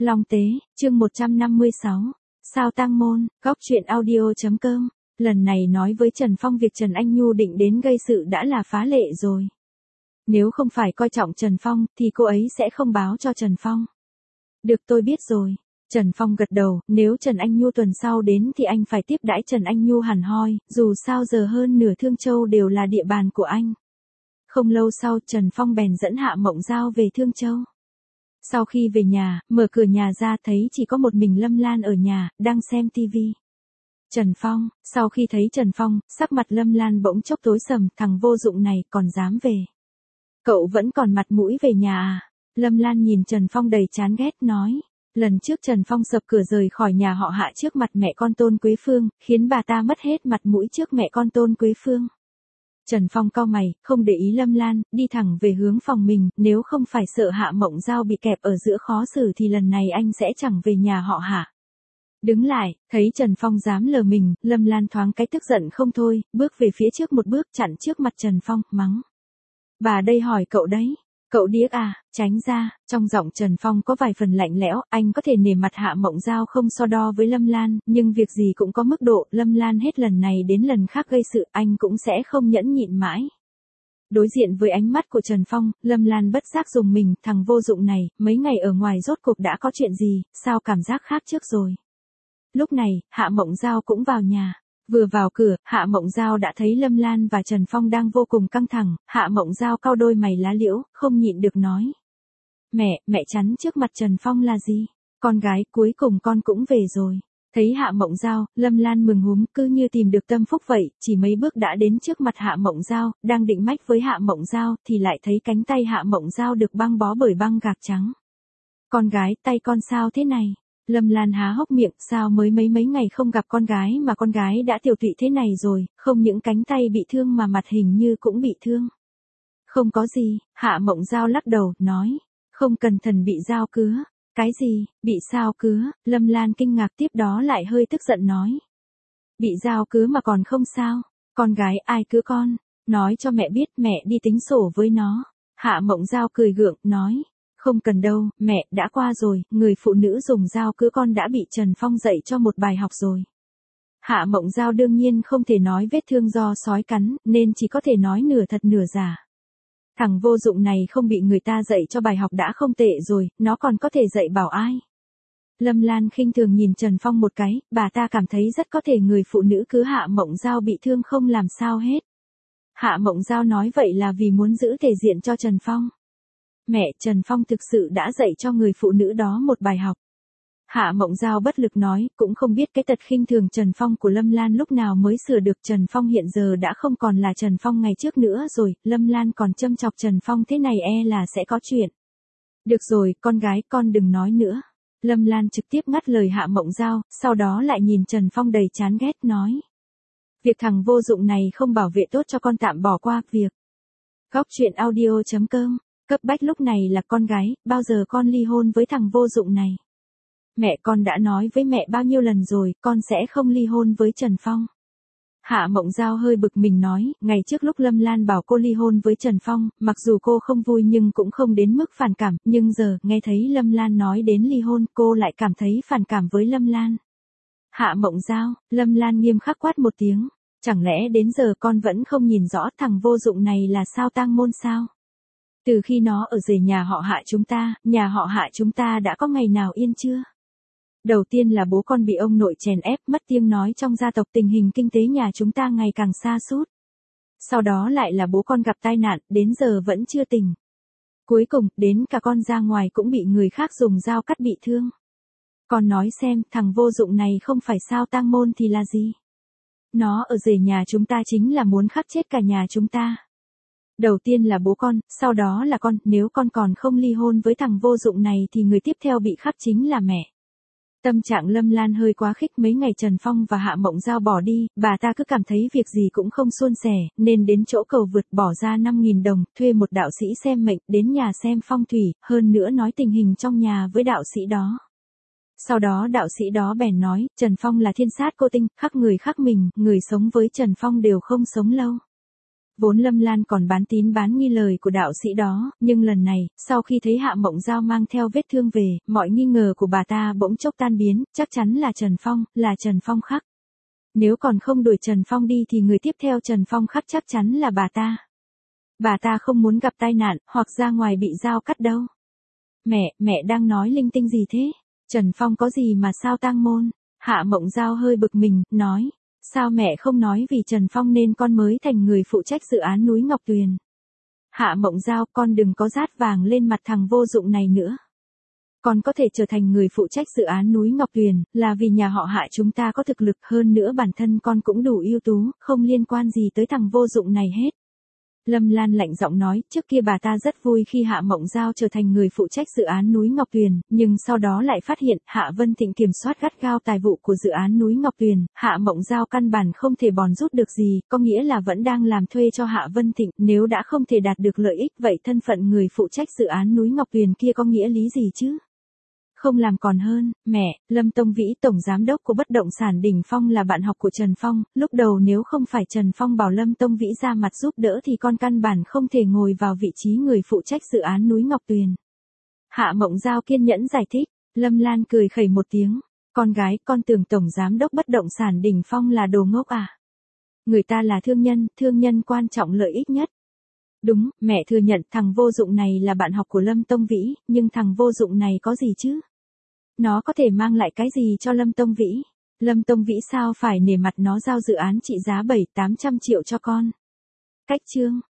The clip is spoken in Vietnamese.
Long Tế, chương 156. Sao tang môn, góc truyện audio.com. Lần này nói với Trần Phong việc Trần Anh Nhu định đến gây sự đã là phá lệ rồi. Nếu không phải coi trọng Trần Phong thì cô ấy sẽ không báo cho Trần Phong. Được, tôi biết rồi. Trần Phong gật đầu, nếu Trần Anh Nhu tuần sau đến thì anh phải tiếp đãi Trần Anh Nhu hẳn hoi, dù sao giờ hơn nửa Thương Châu đều là địa bàn của anh. Không lâu sau Trần Phong bèn dẫn Hạ Mộng Giao về Thương Châu. Sau khi về nhà, mở cửa nhà ra thấy chỉ có một mình Lâm Lan ở nhà, đang xem tivi. Trần Phong, sau khi thấy Trần Phong, sắc mặt Lâm Lan bỗng chốc tối sầm, thằng vô dụng này còn dám về. Cậu vẫn còn mặt mũi về nhà à? Lâm Lan nhìn Trần Phong đầy chán ghét nói. Lần trước Trần Phong sập cửa rời khỏi nhà họ Hạ trước mặt mẹ con Tôn Quế Phương, khiến bà ta mất hết mặt mũi trước mẹ con Tôn Quế Phương. Trần Phong cau mày, không để ý Lâm Lan, đi thẳng về hướng phòng mình, nếu không phải sợ Hạ Mộng Giao bị kẹp ở giữa khó xử thì lần này anh sẽ chẳng về nhà họ Hạ. Đứng lại, thấy Trần Phong dám lờ mình, Lâm Lan thoáng cái tức giận không thôi, bước về phía trước một bước chặn trước mặt Trần Phong, mắng. Bà đây hỏi cậu đấy. Cậu điếc à, tránh ra, trong giọng Trần Phong có vài phần lạnh lẽo, anh có thể nể mặt Hạ Mộng Giao không so đo với Lâm Lan, nhưng việc gì cũng có mức độ, Lâm Lan hết lần này đến lần khác gây sự, anh cũng sẽ không nhẫn nhịn mãi. Đối diện với ánh mắt của Trần Phong, Lâm Lan bất giác dùng mình, thằng vô dụng này, mấy ngày ở ngoài rốt cuộc đã có chuyện gì, sao cảm giác khác trước rồi. Lúc này, Hạ Mộng Giao cũng vào nhà. Vừa vào cửa, Hạ Mộng Giao đã thấy Lâm Lan và Trần Phong đang vô cùng căng thẳng, Hạ Mộng Giao cau đôi mày lá liễu, không nhịn được nói. Mẹ chắn trước mặt Trần Phong là gì? Con gái, cuối cùng con cũng về rồi. Thấy Hạ Mộng Giao, Lâm Lan mừng húm, cứ như tìm được tâm phúc vậy, chỉ mấy bước đã đến trước mặt Hạ Mộng Giao, đang định mách với Hạ Mộng Giao, thì lại thấy cánh tay Hạ Mộng Giao được băng bó bởi băng gạc trắng. Con gái, tay con sao thế này? Lâm Lan há hốc miệng, sao mới mấy ngày không gặp con gái mà con gái đã tiểu tụy thế này rồi, không những cánh tay bị thương mà mặt hình như cũng bị thương. Không có gì, Hạ Mộng Giao lắc đầu, nói, không cẩn thận bị dao cứa. Cái gì, bị sao cứa? Lâm Lan kinh ngạc tiếp đó lại hơi tức giận nói. Bị dao cứa mà còn không sao, con gái ai cứa con, nói cho mẹ biết mẹ đi tính sổ với nó. Hạ Mộng Giao cười gượng, nói. Không cần đâu, mẹ, đã qua rồi, người phụ nữ dùng dao cứa con đã bị Trần Phong dạy cho một bài học rồi. Hạ Mộng Giao đương nhiên không thể nói vết thương do sói cắn, nên chỉ có thể nói nửa thật nửa giả. Thằng vô dụng này không bị người ta dạy cho bài học đã không tệ rồi, nó còn có thể dạy bảo ai. Lâm Lan khinh thường nhìn Trần Phong một cái, bà ta cảm thấy rất có thể người phụ nữ cứ Hạ Mộng Giao bị thương không làm sao hết. Hạ Mộng Giao nói vậy là vì muốn giữ thể diện cho Trần Phong. Mẹ, Trần Phong thực sự đã dạy cho người phụ nữ đó một bài học. Hạ Mộng Giao bất lực nói, cũng không biết cái tật khinh thường Trần Phong của Lâm Lan lúc nào mới sửa được. Trần Phong hiện giờ đã không còn là Trần Phong ngày trước nữa rồi, Lâm Lan còn châm chọc Trần Phong thế này là sẽ có chuyện. Được rồi, con gái, con đừng nói nữa. Lâm Lan trực tiếp ngắt lời Hạ Mộng Giao, sau đó lại nhìn Trần Phong đầy chán ghét nói. Việc thằng vô dụng này không bảo vệ tốt cho con tạm bỏ qua việc. Góc truyện audio.com. Cấp bách lúc này là con gái, bao giờ con ly hôn với thằng vô dụng này? Mẹ, con đã nói với mẹ bao nhiêu lần rồi, con sẽ không ly hôn với Trần Phong. Hạ Mộng Giao hơi bực mình nói, ngày trước lúc Lâm Lan bảo cô ly hôn với Trần Phong, mặc dù cô không vui nhưng cũng không đến mức phản cảm, nhưng giờ, nghe thấy Lâm Lan nói đến ly hôn, cô lại cảm thấy phản cảm với Lâm Lan. Hạ Mộng Giao, Lâm Lan nghiêm khắc quát một tiếng, chẳng lẽ đến giờ con vẫn không nhìn rõ thằng vô dụng này là sao tang môn sao? Từ khi nó ở rể nhà họ Hạ chúng ta đã có ngày nào yên chưa? Đầu tiên là bố con bị ông nội chèn ép, mất tiếng nói trong gia tộc, tình hình kinh tế nhà chúng ta ngày càng sa sút. Sau đó lại là bố con gặp tai nạn, đến giờ vẫn chưa tỉnh. Cuối cùng, đến cả con ra ngoài cũng bị người khác dùng dao cắt bị thương. Con nói xem, thằng vô dụng này không phải sao tang môn thì là gì? Nó ở rể nhà chúng ta chính là muốn khắc chết cả nhà chúng ta. Đầu tiên là bố con, sau đó là con, nếu con còn không ly hôn với thằng vô dụng này thì người tiếp theo bị khắc chính là mẹ. Tâm trạng Lâm Lan hơi quá khích, mấy ngày Trần Phong và Hạ Mộng Giao bỏ đi, bà ta cứ cảm thấy việc gì cũng không suôn sẻ, nên đến chỗ cầu vượt bỏ ra 5.000 đồng, thuê một đạo sĩ xem mệnh, đến nhà xem phong thủy, hơn nữa nói tình hình trong nhà với đạo sĩ đó. Sau đó đạo sĩ đó bèn nói, Trần Phong là thiên sát cô tinh, khắc người khắc mình, người sống với Trần Phong đều không sống lâu. Vốn Lâm Lan còn bán tín bán nghi lời của đạo sĩ đó, nhưng lần này, sau khi thấy Hạ Mộng Giao mang theo vết thương về, mọi nghi ngờ của bà ta bỗng chốc tan biến, chắc chắn là Trần Phong khắc. Nếu còn không đuổi Trần Phong đi thì người tiếp theo Trần Phong khắc chắc chắn là bà ta. Bà ta không muốn gặp tai nạn, hoặc ra ngoài bị dao cắt đâu. Mẹ đang nói linh tinh gì thế? Trần Phong có gì mà sao tang môn? Hạ Mộng Giao hơi bực mình, nói. Sao mẹ không nói vì Trần Phong nên con mới thành người phụ trách dự án núi Ngọc Tuyền? Hạ Mộng Giao, con đừng có rát vàng lên mặt thằng vô dụng này nữa. Con có thể trở thành người phụ trách dự án núi Ngọc Tuyền, là vì nhà họ Hạ chúng ta có thực lực, hơn nữa bản thân con cũng đủ ưu tú, không liên quan gì tới thằng vô dụng này hết. Lâm Lan lạnh giọng nói, trước kia bà ta rất vui khi Hạ Mộng Giao trở thành người phụ trách dự án núi Ngọc Tuyền, nhưng sau đó lại phát hiện Hạ Vân Thịnh kiểm soát gắt gao tài vụ của dự án núi Ngọc Tuyền, Hạ Mộng Giao căn bản không thể bòn rút được gì, có nghĩa là vẫn đang làm thuê cho Hạ Vân Thịnh, nếu đã không thể đạt được lợi ích, vậy thân phận người phụ trách dự án núi Ngọc Tuyền kia có nghĩa lý gì chứ? Không làm còn hơn. Mẹ, Lâm Tông Vĩ tổng giám đốc của bất động sản Đỉnh Phong là bạn học của Trần Phong, lúc đầu nếu không phải Trần Phong bảo Lâm Tông Vĩ ra mặt giúp đỡ thì con căn bản không thể ngồi vào vị trí người phụ trách dự án núi Ngọc Tuyền. Hạ Mộng Giao kiên nhẫn giải thích. Lâm Lan cười khẩy một tiếng. Con gái, con tưởng tổng giám đốc bất động sản Đỉnh Phong là đồ ngốc à? Người ta là thương nhân quan trọng lợi ích nhất. Đúng, mẹ thừa nhận thằng vô dụng này là bạn học của Lâm Tông Vĩ, nhưng thằng vô dụng này có gì chứ? Nó có thể mang lại cái gì cho Lâm Tông Vĩ? Lâm Tông Vĩ sao phải nể mặt nó giao dự án trị giá 700-800 triệu cho con? Cách chương